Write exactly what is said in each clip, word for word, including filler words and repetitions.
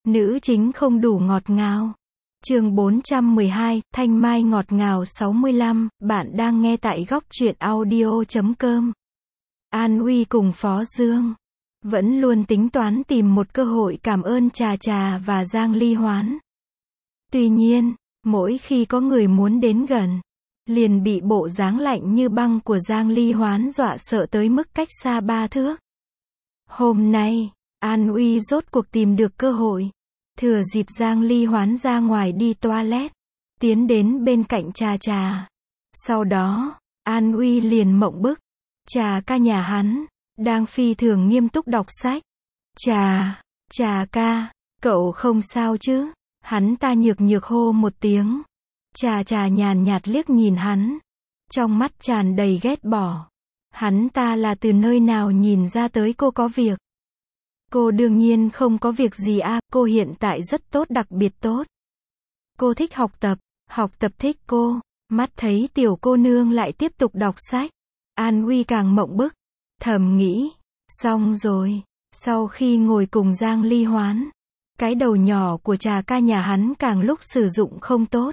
Nữ chính không đủ ngọt ngào. Chương bốn trăm mười hai, Thanh Mai ngọt ngào sáu mươi lăm, bạn đang nghe tại góc truyện audio chấm com. An Uy cùng Phó Dương vẫn luôn tính toán tìm một cơ hội cảm ơn Trà Trà và Giang Ly Hoán. Tuy nhiên, mỗi khi có người muốn đến gần, liền bị bộ dáng lạnh như băng của Giang Ly Hoán dọa sợ tới mức cách xa ba thước. Hôm nay, An Uy rốt cuộc tìm được cơ hội. Thừa dịp Giang Ly Hoán ra ngoài đi toilet, tiến đến bên cạnh Trà Trà. Sau đó, An Uy liền mộng bức. Trà ca nhà hắn đang phi thường nghiêm túc đọc sách. Trà, Trà ca, cậu không sao chứ? Hắn ta nhược nhược hô một tiếng. Trà Trà nhàn nhạt liếc nhìn hắn, trong mắt tràn đầy ghét bỏ. Hắn ta là từ nơi nào nhìn ra tới cô có việc? Cô đương nhiên không có việc gì à, cô hiện tại rất tốt, đặc biệt tốt. Cô thích học tập, học tập thích cô. Mắt thấy tiểu cô nương lại tiếp tục đọc sách, An Uy càng mộng bức, thầm nghĩ, xong rồi. Sau khi ngồi cùng Giang Ly Hoán, cái đầu nhỏ của Trà ca nhà hắn càng lúc sử dụng không tốt.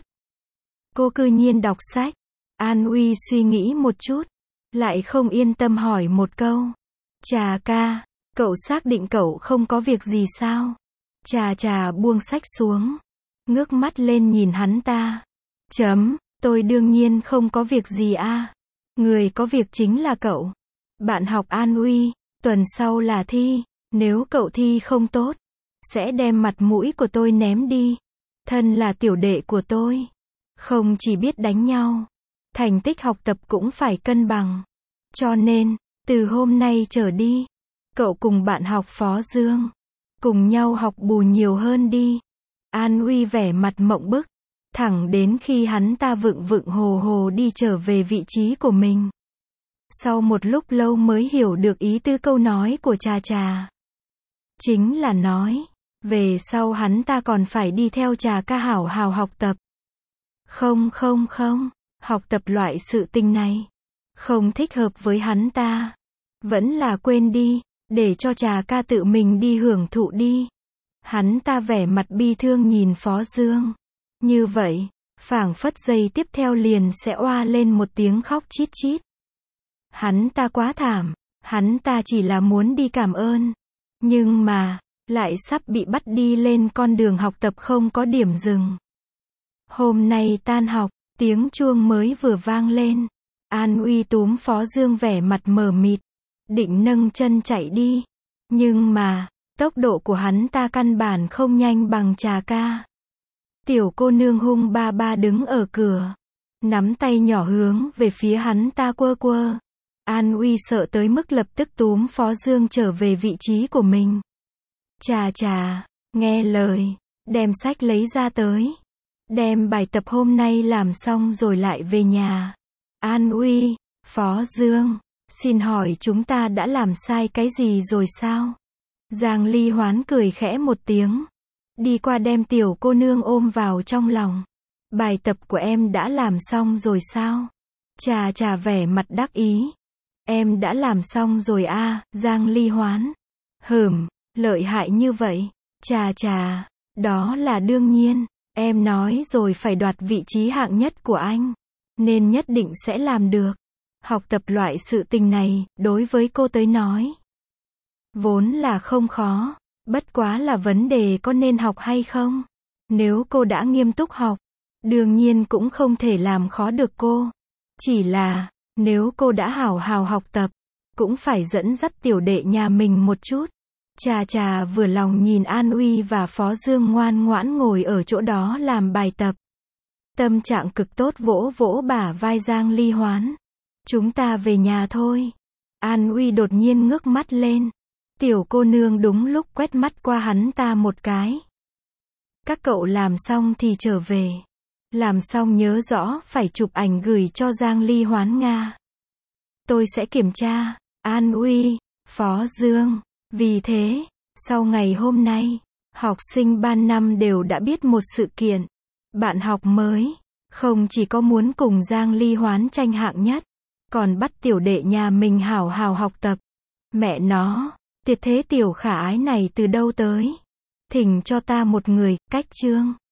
Cô cư nhiên đọc sách. An Uy suy nghĩ một chút, lại không yên tâm hỏi một câu. Trà ca, cậu xác định cậu không có việc gì sao? Trà Trà buông sách xuống, ngước mắt lên nhìn hắn ta. Chấm, tôi đương nhiên không có việc gì a. Người có việc chính là cậu. Bạn học An Uy, tuần sau là thi, nếu cậu thi không tốt, sẽ đem mặt mũi của tôi ném đi. Thân là tiểu đệ của tôi, không chỉ biết đánh nhau, thành tích học tập cũng phải cân bằng. Cho nên, từ hôm nay trở đi, cậu cùng bạn học Phó Dương, cùng nhau học bù nhiều hơn đi. An Uy vẻ mặt mộng bức, thẳng đến khi hắn ta vựng vựng hồ hồ đi trở về vị trí của mình. Sau một lúc lâu mới hiểu được ý tứ câu nói của Trà Trà. Chính là nói, về sau hắn ta còn phải đi theo Trà ca hảo hảo học tập. Không không không, học tập loại sự tình này không thích hợp với hắn ta. Vẫn là quên đi, để cho Trà ca tự mình đi hưởng thụ đi. Hắn ta vẻ mặt bi thương nhìn Phó Dương. Như vậy, phảng phất giây tiếp theo liền sẽ oa lên một tiếng khóc chít chít. Hắn ta quá thảm, hắn ta chỉ là muốn đi cảm ơn, nhưng mà, lại sắp bị bắt đi lên con đường học tập không có điểm dừng. Hôm nay tan học, tiếng chuông mới vừa vang lên. An Uy túm Phó Dương vẻ mặt mờ mịt, định nâng chân chạy đi. Nhưng mà, tốc độ của hắn ta căn bản không nhanh bằng Trà ca. Tiểu cô nương hung ba ba đứng ở cửa, nắm tay nhỏ hướng về phía hắn ta quơ quơ. An Uy sợ tới mức lập tức túm Phó Dương trở về vị trí của mình. Trà Trà, nghe lời, đem sách lấy ra tới. Đem bài tập hôm nay làm xong rồi lại về nhà. An Uy, Phó Dương, xin hỏi chúng ta đã làm sai cái gì rồi sao? Giang Ly Hoán cười khẽ một tiếng, đi qua đem tiểu cô nương ôm vào trong lòng. Bài tập của em đã làm xong rồi sao? Trà Trà vẻ mặt đắc ý. Em đã làm xong rồi a. À, Giang Ly Hoán. Hửm, lợi hại như vậy. Trà Trà, đó là đương nhiên. Em nói rồi phải đoạt vị trí hạng nhất của anh, nên nhất định sẽ làm được. Học tập loại sự tình này, đối với cô tới nói, vốn là không khó, bất quá là vấn đề có nên học hay không. Nếu cô đã nghiêm túc học, đương nhiên cũng không thể làm khó được cô. Chỉ là, nếu cô đã hảo hảo học tập, cũng phải dẫn dắt tiểu đệ nhà mình một chút. Trà Trà vừa lòng nhìn An Uy và Phó Dương ngoan ngoãn ngồi ở chỗ đó làm bài tập. Tâm trạng cực tốt vỗ vỗ bả vai Giang Ly Hoán. Chúng ta về nhà thôi. An Uy đột nhiên ngước mắt lên. Tiểu cô nương đúng lúc quét mắt qua hắn ta một cái. Các cậu làm xong thì trở về. Làm xong nhớ rõ phải chụp ảnh gửi cho Giang Ly Hoán Nga. Tôi sẽ kiểm tra. An Uy, Phó Dương. Vì thế, sau ngày hôm nay, học sinh ban năm đều đã biết một sự kiện. Bạn học mới, không chỉ có muốn cùng Giang Ly Hoán tranh hạng nhất, còn bắt tiểu đệ nhà mình hảo hảo học tập. Mẹ nó, tuyệt thế tiểu khả ái này từ đâu tới? Thỉnh cho ta một người, cách chương.